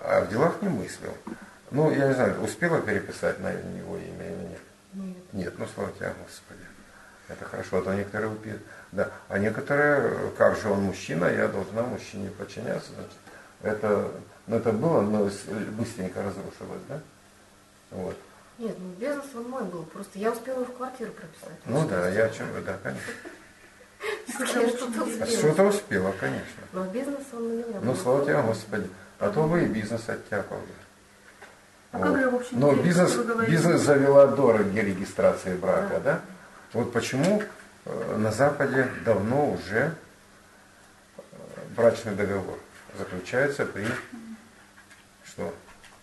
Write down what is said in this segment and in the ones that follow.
а в делах не мыслил. Ну, я не знаю, успела переписать на него имя или нет? Нет. Нет, ну слава тебе, Господи. Это хорошо, а то некоторые убьют. Да. А некоторые, как же он мужчина, я должна мужчине подчиняться. Значит, это было, но быстренько разрушилось, да? Вот. Нет, ну бизнес он мой был. Просто я успела в квартиру прописать. Ну да, я о чем, да, конечно. Я что-то успела. Что-то успела, конечно. Но бизнес он на меня был. Ну, слава тебе, Господи. А то вы и бизнес оттяпал. А как же, в общем, но бизнес завела до регистрации брака, да? Вот почему на Западе давно уже брачный договор заключается при что?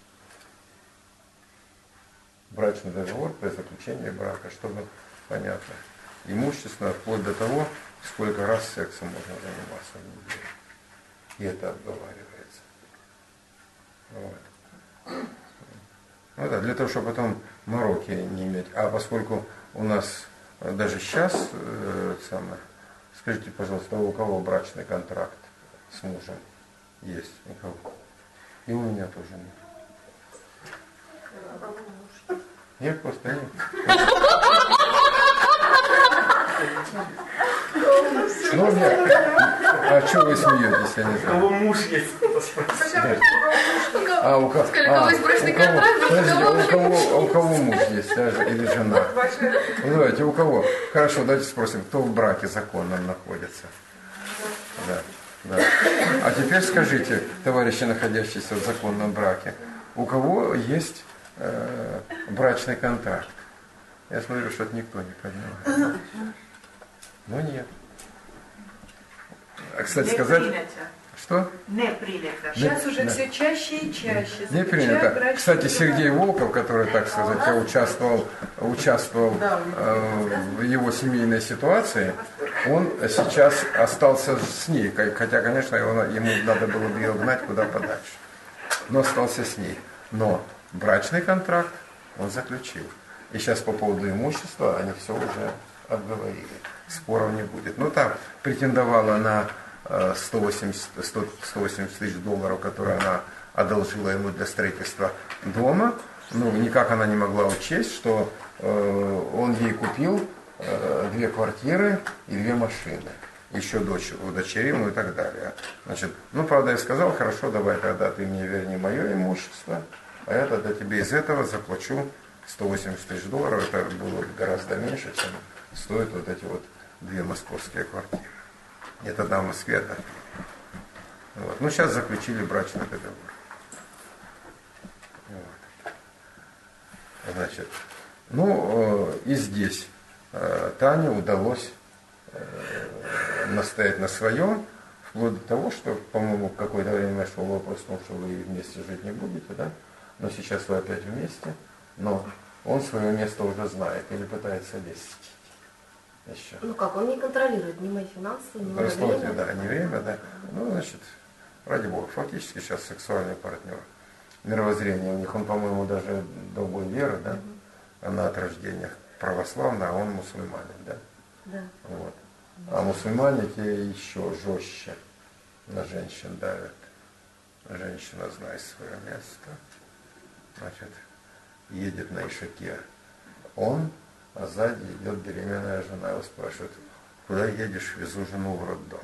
Брачный договор при заключении брака, чтобы понятно. Имущественно вплоть до того, сколько раз сексом можно заниматься в неделю. И это обговаривается. Вот. Ну да, для того, чтобы потом мороки не иметь. А поскольку у нас даже сейчас, скажите, пожалуйста, у кого брачный контракт с мужем есть? У кого? И у меня тоже нет. Нет, просто нет. Ну нет. А что вы смеетесь, я не знаю. У кого муж есть? А у кого? У кого муж есть, даже или жена? Ну, давайте, у кого? Хорошо, давайте спросим, кто в браке законном находится. Да, да. А теперь скажите, товарищи, находящиеся в законном браке, у кого есть брачный контракт? Я смотрю, что-то никто не поднял. Ну нет. А, кстати не сказать... Принято. Что? Не принято. Сейчас уже все чаще и чаще. Не принято. Кстати, Сергей Волков, который, так сказать, участвовал в его семейной ситуации, он сейчас остался с ней, хотя, конечно, ему надо было бы ее гнать куда подальше, но остался с ней. Но брачный контракт он заключил. И сейчас по поводу имущества они все уже обговорили. Споров не будет. Ну, там претендовала на 180 тысяч долларов, которые она одолжила ему для строительства дома. Ну, никак она не могла учесть, что он ей купил 2 квартиры и 2 машины. Еще дочь удочерил, ну и так далее. Значит, ну, правда, я сказал, хорошо, давай тогда ты мне верни мое имущество, а я тогда тебе из этого заплачу 180 тысяч долларов. Это было гораздо меньше, чем стоят вот эти вот 2 московские квартиры. Нет, одна в Москве, одна. Вот. Ну, сейчас заключили брачный договор. Вот. Значит, ну, и здесь Тане удалось настоять на своем, вплоть до того, что, по-моему, в какое-то время шел вопрос о том, что вы вместе жить не будете, да? Но сейчас вы опять вместе, но он свое место уже знает или пытается лезть. Еще. Ну как, он не контролирует ни мои финансы, ни мое время. Да, не время, да. Ну, значит, ради бога, фактически сейчас сексуальный партнер. Мировоззрение у них, он, по-моему, даже другой веры, да? Она от рождения православная, а он мусульманин, да? Да. Вот. А мусульмане те еще жестче на женщин давят. Женщина знает свое место. Значит, едет на ишаке он, а сзади идет беременная жена. Его спрашивают, куда едешь? Везу жену в роддом.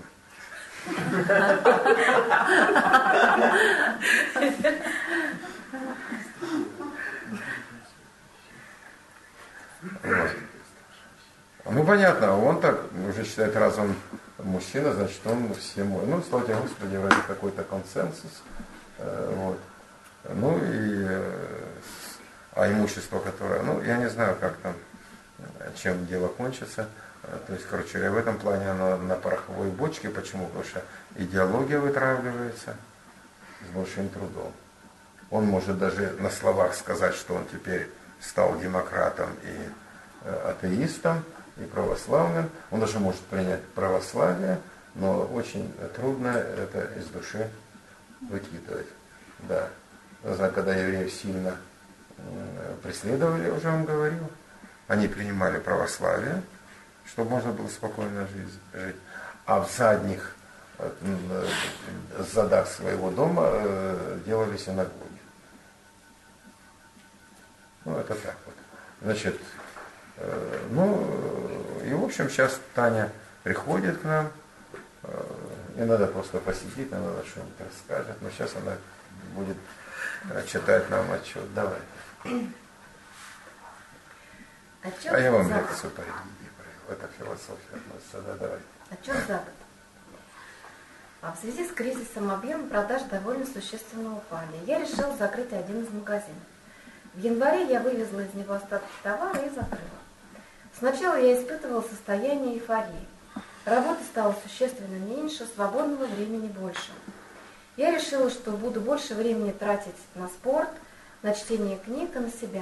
Вот. Ну, понятно, он так уже считает, раз он мужчина, значит, он всему. Ну, слава тебе, Господи, вроде какой-то консенсус. Вот. Ну, и а имущество, которое, ну, я не знаю, как там, чем дело кончится. То есть, короче говоря, в этом плане оно на пороховой бочке. Почему? Потому что идеология вытравливается с большим трудом. Он может даже на словах сказать, что он теперь стал демократом и атеистом, и православным. Он даже может принять православие, но очень трудно это из души выкидывать. Да. Когда евреев сильно преследовали, уже вам говорил, они принимали православие, чтобы можно было спокойно жить. А в задних с задах своего дома делали синагоги. Ну, это так вот. Значит, и в общем сейчас Таня приходит к нам, и надо просто посидеть, она надо что-нибудь расскажет, но сейчас она будет читать нам отчет. Давай. Отчет А я вам за год. лекцию по религии провел. Это философия относится, да, давай. Отчет за год. В связи с кризисом объемы продаж довольно существенно упали. Я решила закрыть один из магазинов. В январе я вывезла из него остатки товара и закрыла. Сначала я испытывала состояние эйфории. Работы стало существенно меньше, свободного времени больше. Я решила, что буду больше времени тратить на спорт, на чтение книг и на себя.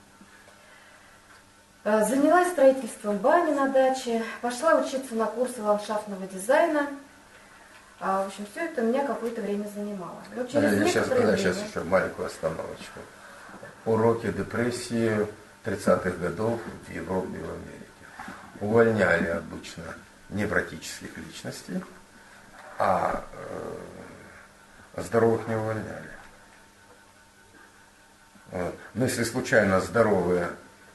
Занялась строительством бани на даче, пошла учиться на курсы ландшафтного дизайна. В общем, все это меня какое-то время занимало. Но через Сейчас некоторое время... еще маленькую остановочку. Уроки депрессии 30-х годов в Европе и в Америке. Увольняли обычно невротических личностей, а здоровых не увольняли. Вот. Но если случайно здоровые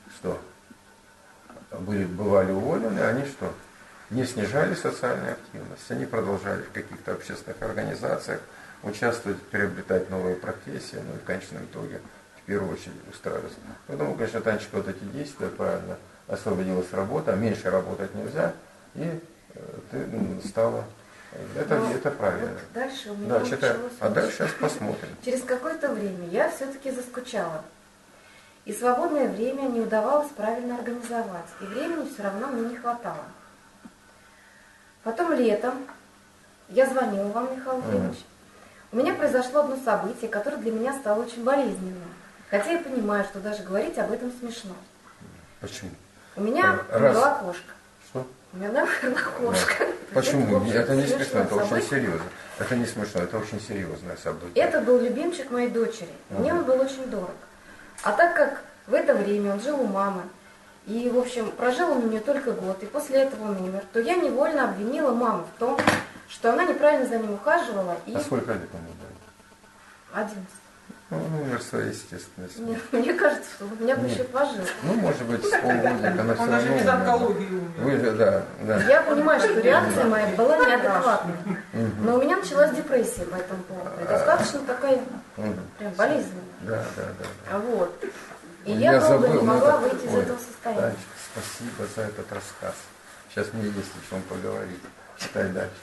бывали уволены, они что? Не снижали социальную активность, они продолжали в каких-то общественных организациях участвовать, приобретать новые профессии, ну и в конечном итоге в первую очередь устраиваться. Поэтому, конечно, Танечка вот эти действия правильно освободилась работа, а меньше работать нельзя, и ты стала... Это правильно. Вот дальше у меня началось. А дальше сейчас посмотрим. Через какое-то время я все-таки заскучала. И свободное время не удавалось правильно организовать, и времени все равно мне не хватало. Потом летом я звонила вам, Михаил Ефимович. У меня произошло одно событие, которое для меня стало очень болезненным. Хотя я понимаю, что даже говорить об этом смешно. Почему? У меня умерла кошка. Что? У меня умерла кошка. Почему? Это не смешно, это событие. очень серьезно. Это не смешно, это очень серьезное событие. Это был любимчик моей дочери. Мне он был очень дорог. А так как в это время он жил у мамы, и, в общем, прожил он у нее только год, и после этого он умер, то я невольно обвинила маму в том, что она неправильно за ним ухаживала. И... А сколько лет ему было? 11. Ну, он умер своей естественностью. Нет, мне кажется, что у меня бы еще пожил. Ну, может быть, с полгодика, но все Он даже без равно... онкологии умер. Да. Я понимаю, что реакция моя была неадекватной. Но у меня началась депрессия по этому поводу. И достаточно такая прям болезненная. Да. Вот. И я долго не могла выйти из этого состояния. Танечка, спасибо за этот рассказ. Сейчас мне есть о чем поговорить. Читай дальше.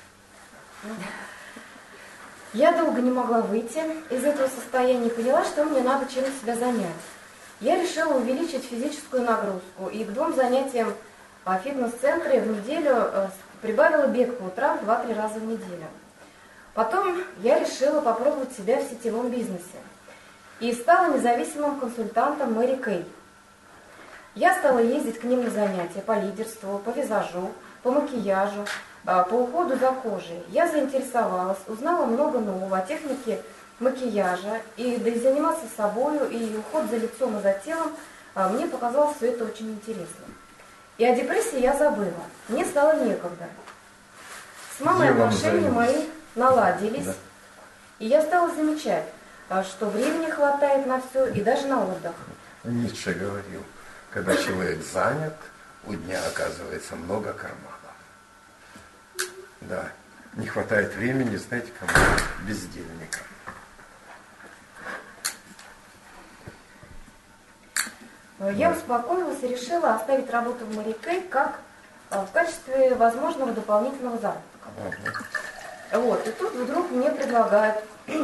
Я долго не могла выйти из этого состояния и поняла, что мне надо чем-то себя занять. Я решила увеличить физическую нагрузку и к 2 занятиям в фитнес-центре в неделю прибавила бег по утрам 2-3 раза в неделю. Потом я решила попробовать себя в сетевом бизнесе и стала независимым консультантом Мэри Кей. Я стала ездить к ним на занятия по лидерству, по визажу, по макияжу, по уходу за кожей. Я заинтересовалась, узнала много нового о технике макияжа, и заниматься собой, и уход за лицом и за телом, мне показалось все это очень интересно. И о депрессии я забыла, мне стало некогда. С мамой отношения мои наладились, да. И я стала замечать, что времени хватает на все и даже на отдых. Ницше говорил, когда человек занят, у дня оказывается много карманов. Да, не хватает времени, знаете, кому? Бездельникам. Я успокоилась и решила оставить работу в Мэри Кей как в качестве возможного дополнительного заработка. Вот, и тут вдруг мне предлагают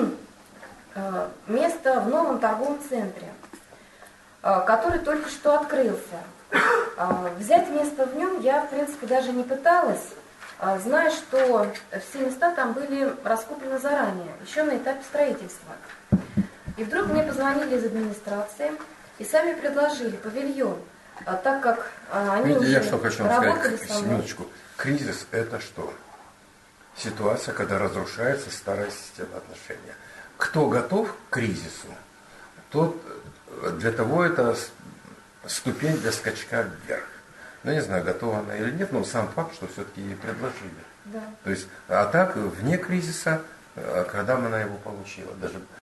место в новом торговом центре, который только что открылся. Взять место в нем я, в принципе, даже не пыталась, зная, что все места там были раскуплены заранее, еще на этапе строительства. И вдруг мне позвонили из администрации и сами предложили павильон, так как они Видите, уже я что хочу вам работали сказать, со мной. минуточку. Кризис – это что? Ситуация, когда разрушается старая система отношений. Кто готов к кризису, тот для того это ступень для скачка вверх. Ну, не знаю, готова она или нет, но сам факт, что все-таки ей предложили. Да. То есть, а так, вне кризиса, когда она его получила, даже